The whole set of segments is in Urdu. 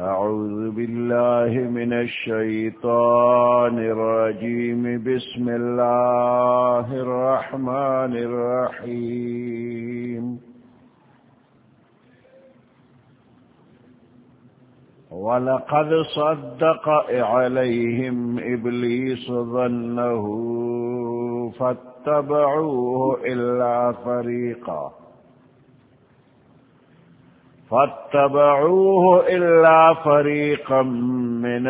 أعوذ بالله من الشيطان الرجيم بسم الله الرحمن الرحيم ولقد صدق عليهم إبليس ظنه فاتبعوه إلا فريقا من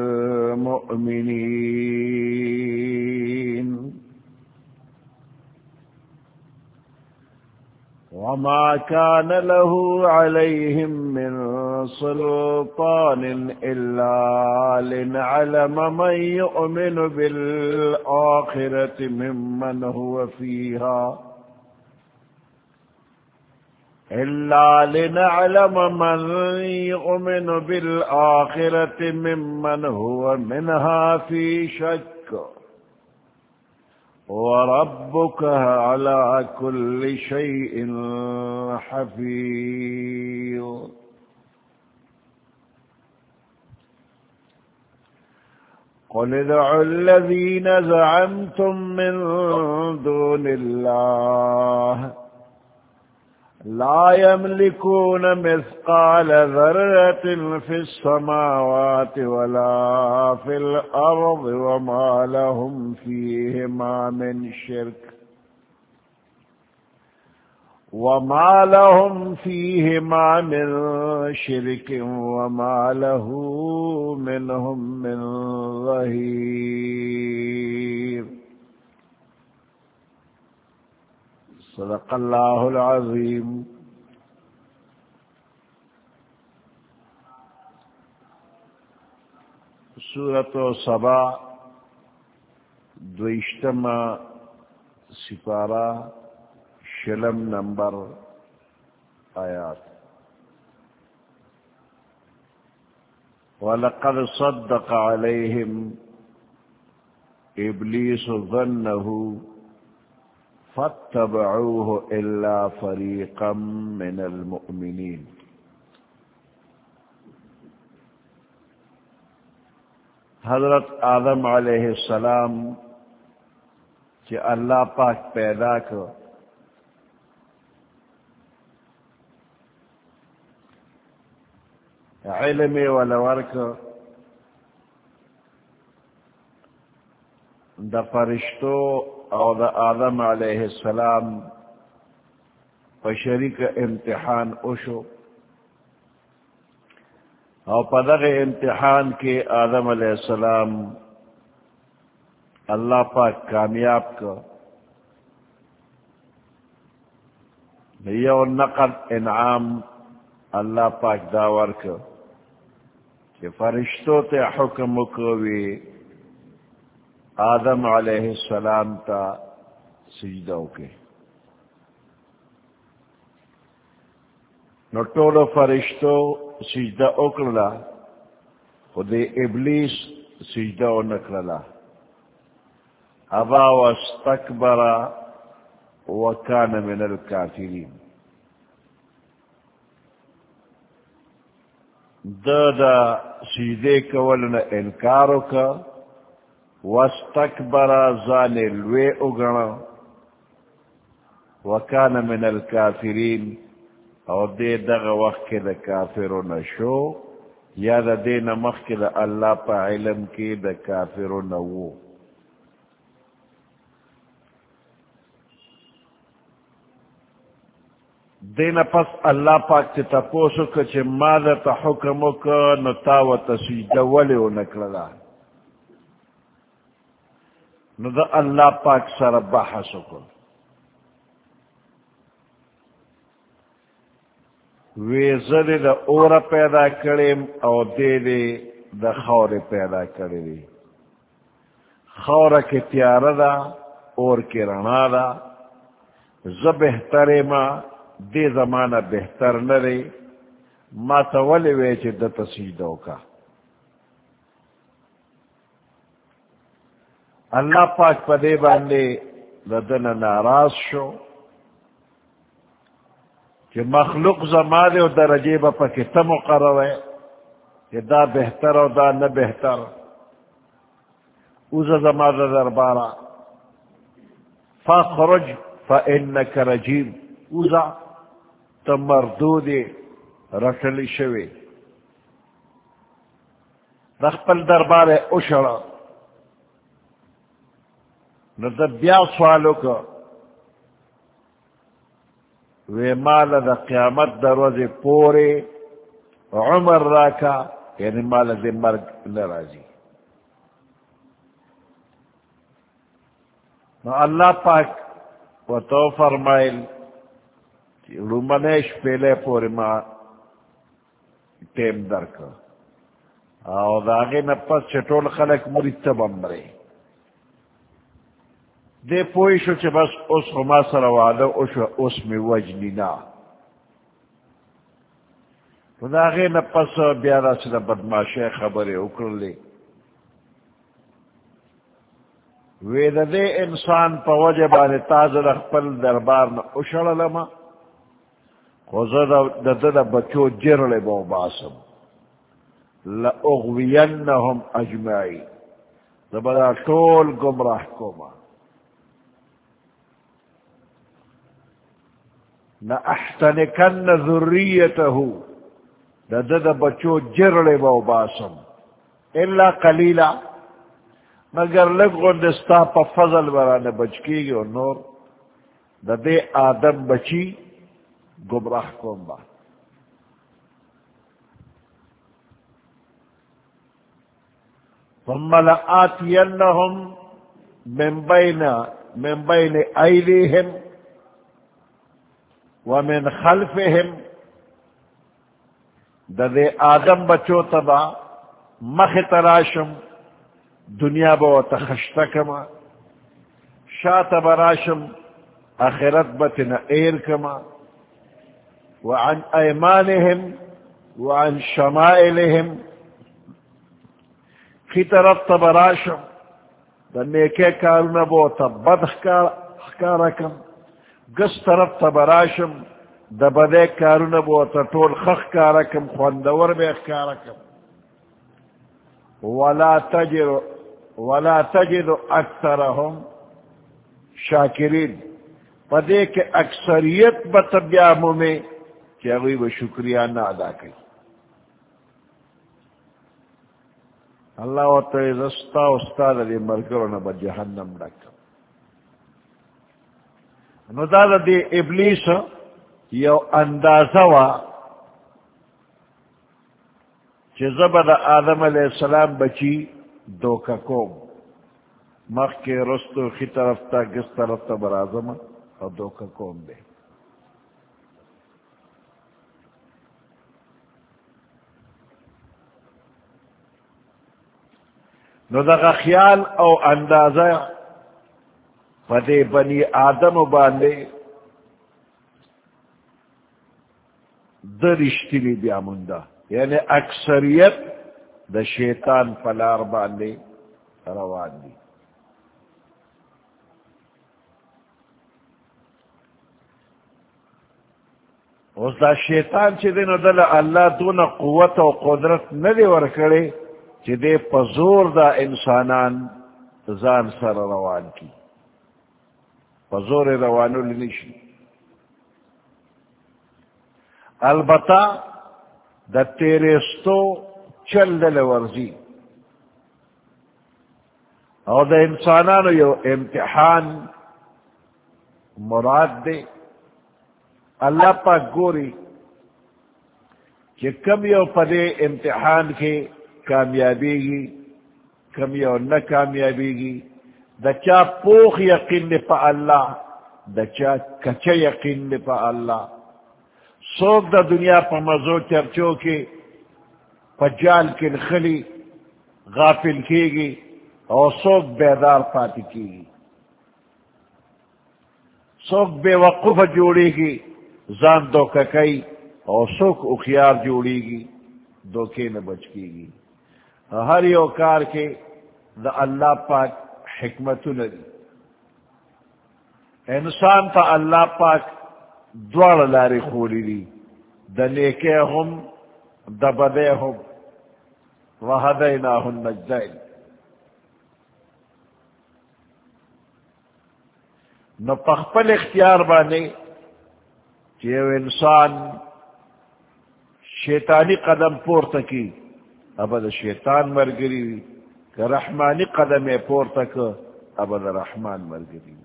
المؤمنين وما كان له عليهم من سلطان إلا لنعلم من يؤمن بالآخرة ممن هو فيها إلا لنعلم من يؤمن بالآخرة ممن هو منها في شك وربك على كل شيء حفيظ قل ادعوا الذين زعمتم من دون الله لا يملكون مثقال ذرة في السماوات ولا في الأرض وما لهم فيهما من شرك وما له منهم من ظهير صدق اللہ العظیم. سورۃ سبا دویشتما سپارہ شلم نمبر آیات. وَلَقَدْ صَدَّقَ عَلَيْهِمْ إِبْلِيسُ ظَنَّهُ فاتبعوه إلا فريقا من المؤمنين. حضرت آدم علیہ السلام کہ اللہ پاک پیدا کر علم ولور کر دا فرشتو او دا آدم علیہ السلام پشریک امتحان اوشو او پدغ امتحان کے آدم علیہ السلام اللہ پاک کامیاب کا یو نقد انعام اللہ پاک داور کا کہ فرشتو تے حکم کوی آدم علیہ السلام تا سجدہ کے نو ٹولو فرشتو سجدہ اکرلا خود ابلیس سجدہ نکرلا ابا واستکبر وکان من الکافرین. دا سجدے کولنا انکارو کا واستکبر ذان الوے اگنا وکان من الکافرین او دے دغ وقت کے دا کافرو نشو یا دا دے نمخ کے دا اللہ پا علم کے دا کافرو نوو. دینا پس اللہ پاک تی تپوسو کچھ ماذا تا حکمو کا نتاو تسجدہ ولیو نکللا نو دا اللہ پاک سر بحثو کن ویزد دا اور پیدا کریم او دے دا خور پیدا کری. خور کی تیار دا اور کی رنا دا بہتر ما دے زمانہ بہتر نرے ما تولی ویچ دا تسجدو کا. اللہ پاک پدے باندے ردن ناراض شو کہ مخلوق زمانے و درجے با پاکی تم مقرر ہے کہ دا بہتر او دا نہ بہتر اوزا زمانہ دربارہ فخرج فإنک رجیم اوزا تمردود رٹلی شوی رخپل دربار اشڑا نہ بیا سوالو کو وی مال دا قیامت دروازے پورے عمر راکا یعنی مال دے مرگ نرازی نو اللہ پاک و تو فرمائل رومنیش پیلے پورے ما ٹیم درکا او داغے نپس چٹول خلق مرید بمرے دے پوئیشو چھ بس اس خما سروادو اس میں وجنی نا داغے نپس بیارا سدا بدماشے خبرے اکر لے وید دے انسان پا وجبان تازر اخپل دربار نا اشڑ لما خوزد دا بچو جرل بو باسم لأغوینہم اجمعی دا بدا طول گمراہ کوما لأحتنکن ذریتہو دا بچو جرل بو باسم الا قلیلا مگر لگن دستا پا فضل برانے بچ کی گی اور نور دا دے آدم بچی گمراہ کون با ثم لآتینہم من بین ایدیہم ومن خلفہم دا دے آدم بچو تبا مخ تراشم دنیا با تخشتکما شاعت براشم آخرت بتنا ایر کما وعن ایمانہم وعن شمائلہم کی طرف تبراشم دا نیکے کارنا با تبد خکارکم گس طرف تبراشم دا بدے کارنا با تطول خخ کارکم خوندور بے خکارکم ولا تجد اکثرهم شاکرین پدے کے اکثریت بطبیاموں میں کہ اگوی وہ شکریہ نہ ادا کی اللہ و تعالی رستا استاد علی مرکرون با جہنم ڈکم نو دا دی ابلیس یو اندازوا چی زبد آدم علیہ السلام بچی دوکا کوم مخ کے رستو خی طرف تا گس طرف تا برازم اور دوکا کوم دے نو دا خیال او اندازہ پدے بنی آدم باندے در اشتری بیا مندہ یعنی اکثریت دا شیطان پلار باندے روان دی اس دا شیطان چی دے نو دل اللہ دون قوت و قدرت ندے ورکڑے چی دے پزور دا انسانان زان سر روان کی پزور روانو لنشی البتہ دا تیرستو چل دل ورزی اور دا انسانانو یو امتحان مراد دے اللہ پاک گوری کہ کم یو پدے امتحان کے کامیابی گی کم یو نہ کامیابی گی دا چا پوخ یقین پا اللہ دا چا کچا یقین پا اللہ سوک دا دنیا پا مزو چرچو کے پجال کے خلی غافل کی گی اور سوک بیدار پاتی کی گی سوک بے وقف جوڑی گی زان دو کئی اور سوک اخیار جوڑی گی دوکے نہ بچ کی گی ہر یو کار کے دا اللہ پاک حکمت ندی انسان تا اللہ پاک دوار لاری خولی دی دا نیکے ہم دا بدے ہم وہدیناہ النجدین. نو پخپل اختیار بانے کہ وہ انسان شیطانی قدم پورتا کی ابد شیطان مرگری وی کہ رحمانی قدم پورتا کی ابد رحمان مرگری وی.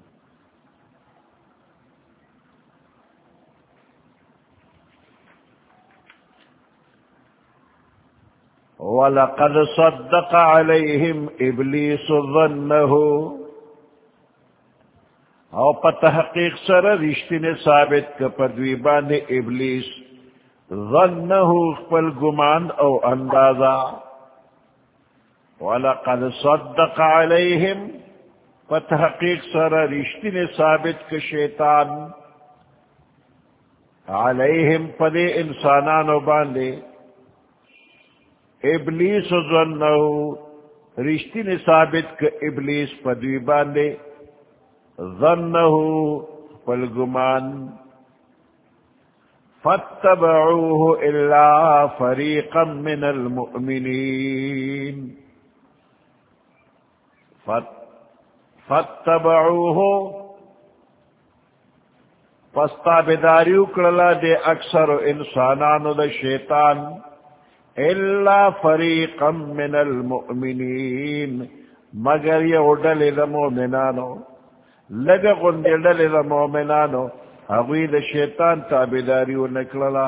وَلَقَدْ صَدَّقَ عَلَيْهِمْ إِبْلِيسُ ظَنَّهُ او پتحقیق سر رشتی نے ثابت کا پدویبان ابلیس ظنہو خپل گمان او اندازہ. وَلَقَدْ صَدَّقَ عَلَيْهِمْ پتحقیق سر رشتی نے ثابت کا شیطان علیہم پدے انسانانو باندے ابلیس ظنہو رشتی نے ثابت کا ابلیس پدوی باندے ظنہو فالگمان فاتبعوه الا فریقا من المؤمنین فاتبعوه فاستابداریو کرلا دے اکثر انسانانو دا شیطان الا فریقا من المؤمنین مگر یہ اڈل دا مومنانو لگا غندی ڈل دا مومنانو اغوی دا شیطان تابداریو نکللا.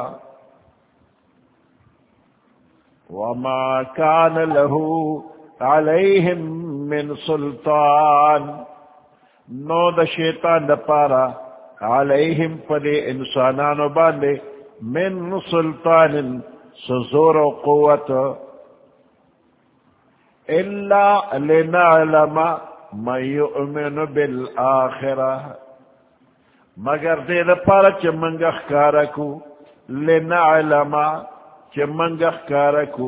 وما کان له علیہم من سلطان نو دا شیطان دا پارا علیہم پدے انسانانو باندے من سلطان سزور و قوت الا لنعلم من یؤمن بالآخرہ مگر دے دا پارا چا منگخ کارکو لنعلم چا منگخ کارکو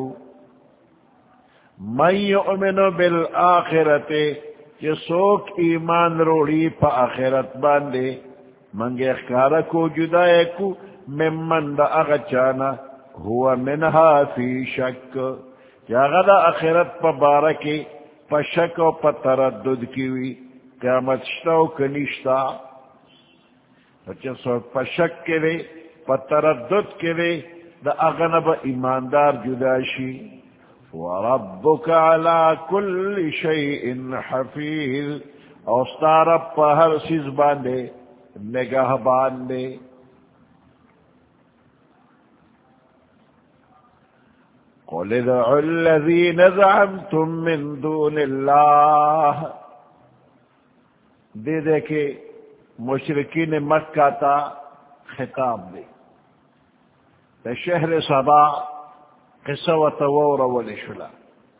من یؤمن بالآخرت چا سوک ایمان روڑی پا آخرت باندے منگخ کارکو جدائکو ممن دا اغچانا ہوا منہا فی شک یا غدا آخرت پا بارکی پا شک و پا تردد کیوی قیامت شتا و کنشتا چسو پا شک کے لئے پا تردد کے لئے دا اغنب ایماندار جداشی. وربک علا کل شیئن حفیظ اوستارب پا ہر سیز باندے نگاہ باندے. قل ادعوا الذين زعمتم من دون اللہ دے دے کے مشرکین مکہ تا خطاب دے دا شہر سبا قصہ و تور ولشلا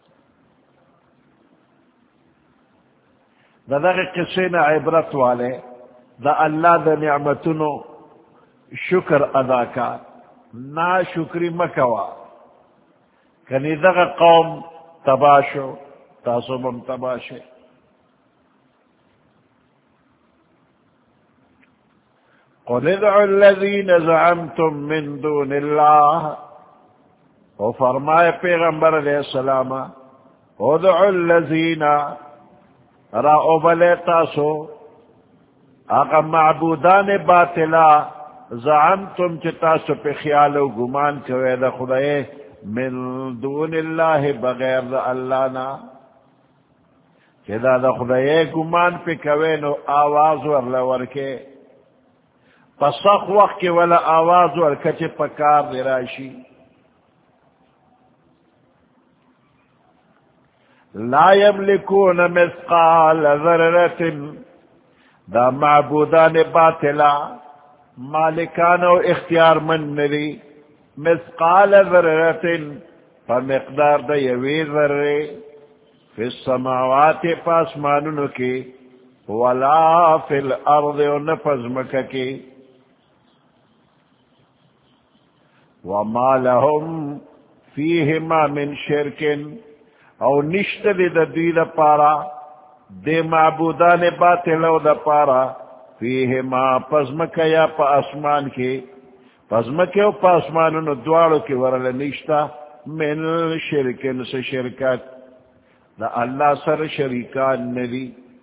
دا دا قصین عبرت والے دا اللہ دا نعمتنو شکر ادا کا نا شکری مکوا کنی دغا قوم تباشو تاسوبم تباشے. قل ادعوا الذین زعمتم من دون اللہ او فرمائے پیغمبر علیہ السلام ادعوا الذین را اوبلے تاسو آقا معبودان باطلا زعمتم چتاسو پہ خیال و گمان کوئے دا خدای من دون اللہ بغیر دا اللہ نا چدا دا خدای گمان پہ کوینو آواز ورلا ورکے پسخ وقت کے والا آواز ورکچ پکار دی راشی. لا یملکون مثقال ذررت دا معبودان باطلا مالکان و اختیار من نری مثقال ذررت فمقدار دا یوی ذرے فی السماوات پاسمانونو کی ولا فی الارض و نفذ مکہ کی وما لهم فیہما من شرکن او نشت دی دا دی دا پارا دے معبودان باطلو دا پارا فیہما پزمکہ یا پا اسمان کی پزمکہ و پا اسمانونو دوارو کی ورل نشتا من شرکن سے شرکت دا اللہ سر شریکان ندی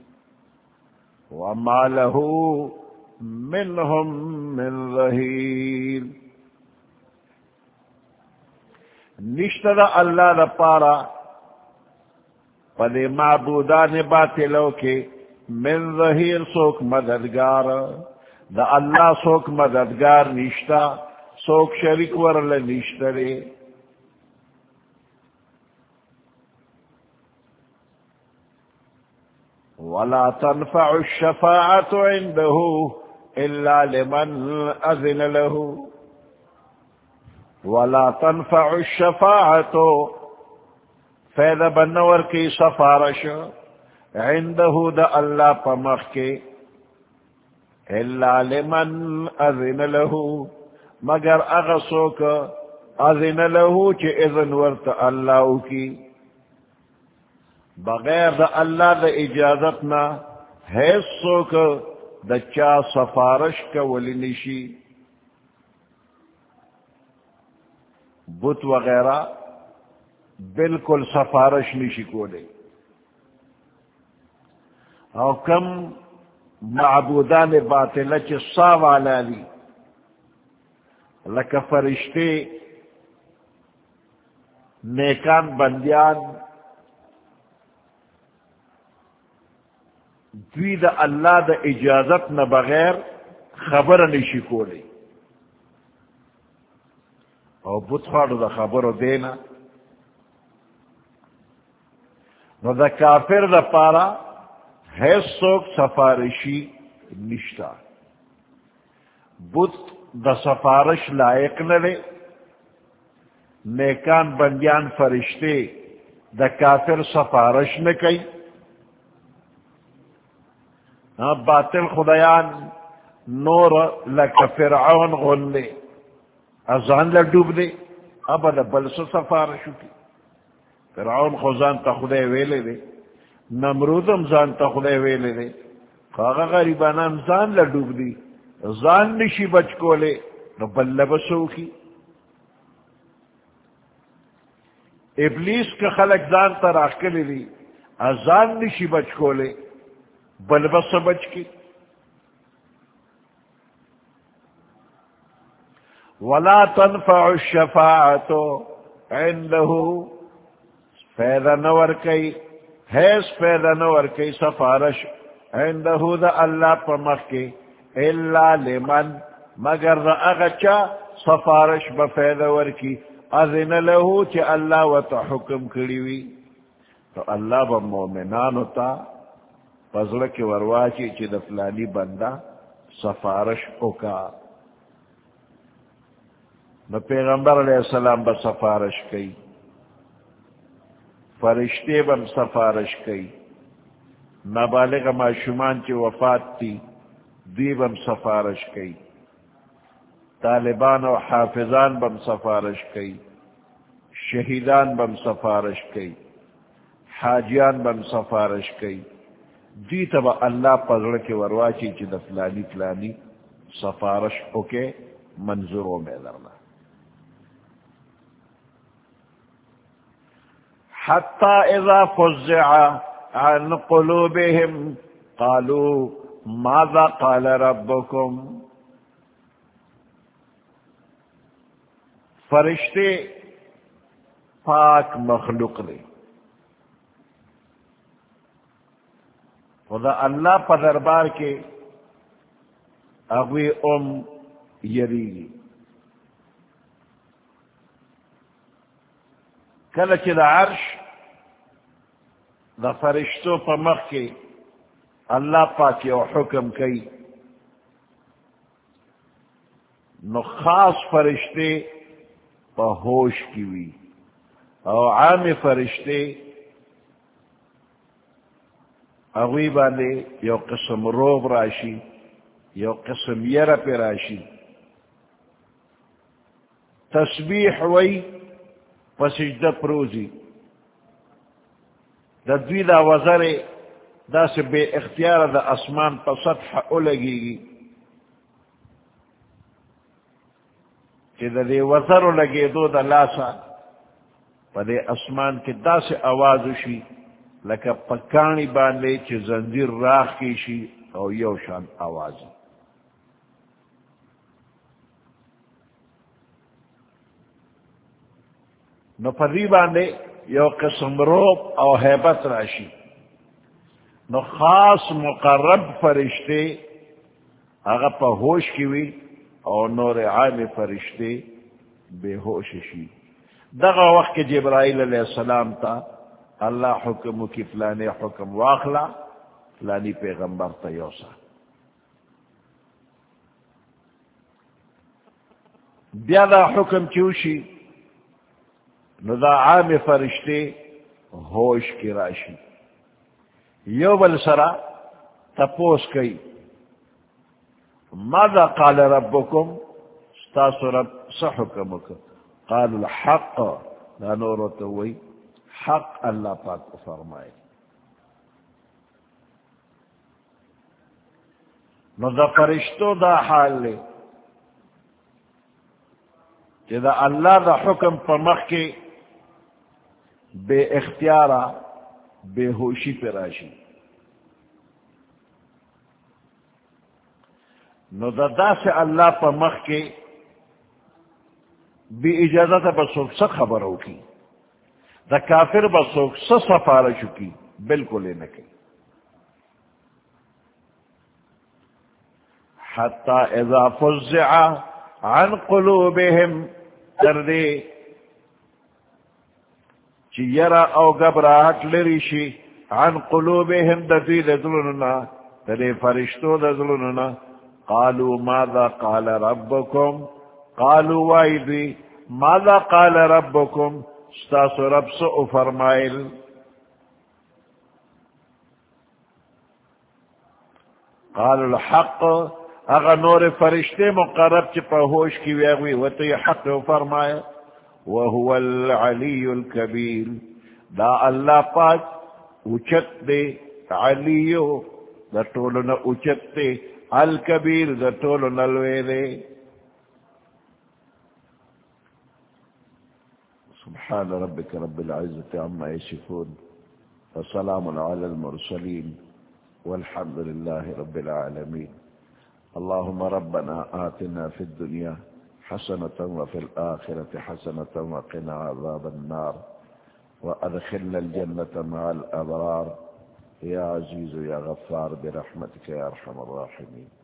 وما له منهم من ظہیر نشتہ دا اللہ دا پارا پدے معبودان باطلوں کے من ظہیر سوک مددگار دا اللہ سوک مددگار نشتہ سوک شریک ورل نشتہ رے ولا تنفع الشفاعة عنده إلا لمن أذن له ولا تنفع الشفاعة فإذا بنور کی سفارش عنده دا اللہ پمخ کے إلا لمن أذن له مگر اغسوک اذن له چی اذن ورت اللہ کی بغیر دا اللہ دا اجازتنا حیثوک دا چا سفارش کا ولی نشی بت وغیرہ بالکل سفارش نشی کولے او کم معبودان باطلہ چی صاف علالی لکا فرشتے نیکان بندیان دوی دا اللہ دا اجازت نہ بغیر خبر نشی کولے او بتخارو دا خبرو دینا نو دا کافر دا پارا حیث سوک سفارشی نشتا بت دا سفارش لائق نلے نیکان بندیان فرشتے دا کافر سفارش نکئی باطل خدایان نور لکا فرعون غلے ازان لڈوب دے اب دا بلس سفارشو کی فرعون خوزان تا خدای ویلے دے نمرودم زان تا خدای ویلے دے خواغا غریبانان زان لڈوب دی زان نشی بچ کولے نو بل لبسو کی ابلیس کا خلق زان تا راکلی دی ازان نشی بچ کولے بل بس بچ کی ولا تنفع الشفاعة عنده فیدا نور کئی حیث فیدا نور کئی سفارش عنده دا اللہ پمخ کے الا لمن مگر دا اغچا سفارش بفیدا ور کی اذن له چی اللہ و تا حکم کریوی تو اللہ با مومنان ہوتا پزڑ کے ورواچی چی دا فلانی بندہ سفارش اوکا نو پیغمبر علیہ السلام با سفارش کئی فرشتے بم سفارش کئی نابالغ معشومان چی وفات تی دی بم سفارش کئی طالبان و حافظان بم سفارش کئی شہیدان بم سفارش کئی حاجیان بم سفارش کئی دی تبا اللہ پزڑ کے ورواچی چی دا فلانی فلانی سفارش اوکے منظوروں میں درنا حتی اذا فزع عن قلوبهم قالوا ماذا قال ربكم فرشتے پاک مخلوق لے خدا اللہ پا دربار کے اغوی یریگی کلچ دا عرش دا فرشتو پا مخ کے اللہ پاک یو حکم کئی نو خاص فرشتے پا ہوش کیوی او عام فرشتے اغوی باندے یو قسم روب راشی یو قسم یر پی راشی تسبیح وی پسجدہ پروزی دا دوی دا وزر دا سے بے اختیار دا اسمان پا سطح اولگی گی کہ دا دے وزر لگے دو دا لاسا پدے اسمان کے دا سے آواز شی لکا پکانی باندے چی زنجیر راخ کی شی او یو شان آواز. نو پدی باندے یو قسم روب او حیبت راشی. نو خاص مقرب فرشتے اگا پا ہوش کیوی او نور عام فرشتے بے ہوش شی. دغا وقت جبرائیل علیہ السلام تا اللہ حکم کی فلانے حکم واخلا فلانی پیغمبر تا یوسا. بیا دا حکم کیوشی نو دا عام فرشتے ہوش کی راشی. یو بل سرا تپوس کئی ماذا قال ربکم ستاسو رب سحکمک قال الحق دا نورتو وی حق اللہ پاک کو فرمائے. نو دا فرشتو دا حال لے کہ دا اللہ دا حکم پر مخ کے بے اختیارا بے ہوشی پہ راشی. نو دا سے اللہ پر مخ کے بی اجازت بسوک سا خبر ہوکی دا کافر بسوک سا سفارشو کی بالکل انکی. حتی اذا فزع عن قلوبهم تردے چی یرا او گبراہت لریشی عن قلوبهم دفی دزلننا تدے فرشتو دزلننا قالوا ماذا قال ربكم قالوا وائدی ماذا قال ربكم ستاسو رب سو فرمائل. قالوا الحق اغا نور فرشتے مقرب چی پہوش کی ویغوی وطی حق فرمائل. وهو العلی الكبیر دا اللہ پاک اچت دے علیو دا طولنا اچت دے الکبیر دا طولنا الوے دے. سبحان ربك رب العزة عما يصفون وسلام على المرسلين والحمد لله رب العالمين. اللهم ربنا آتنا في الدنيا حسنة وفي الآخرة حسنة وقنا عذاب النار وأدخلنا الجنة مع الأبرار يا عزيز يا غفار برحمتك يا أرحم الراحمين.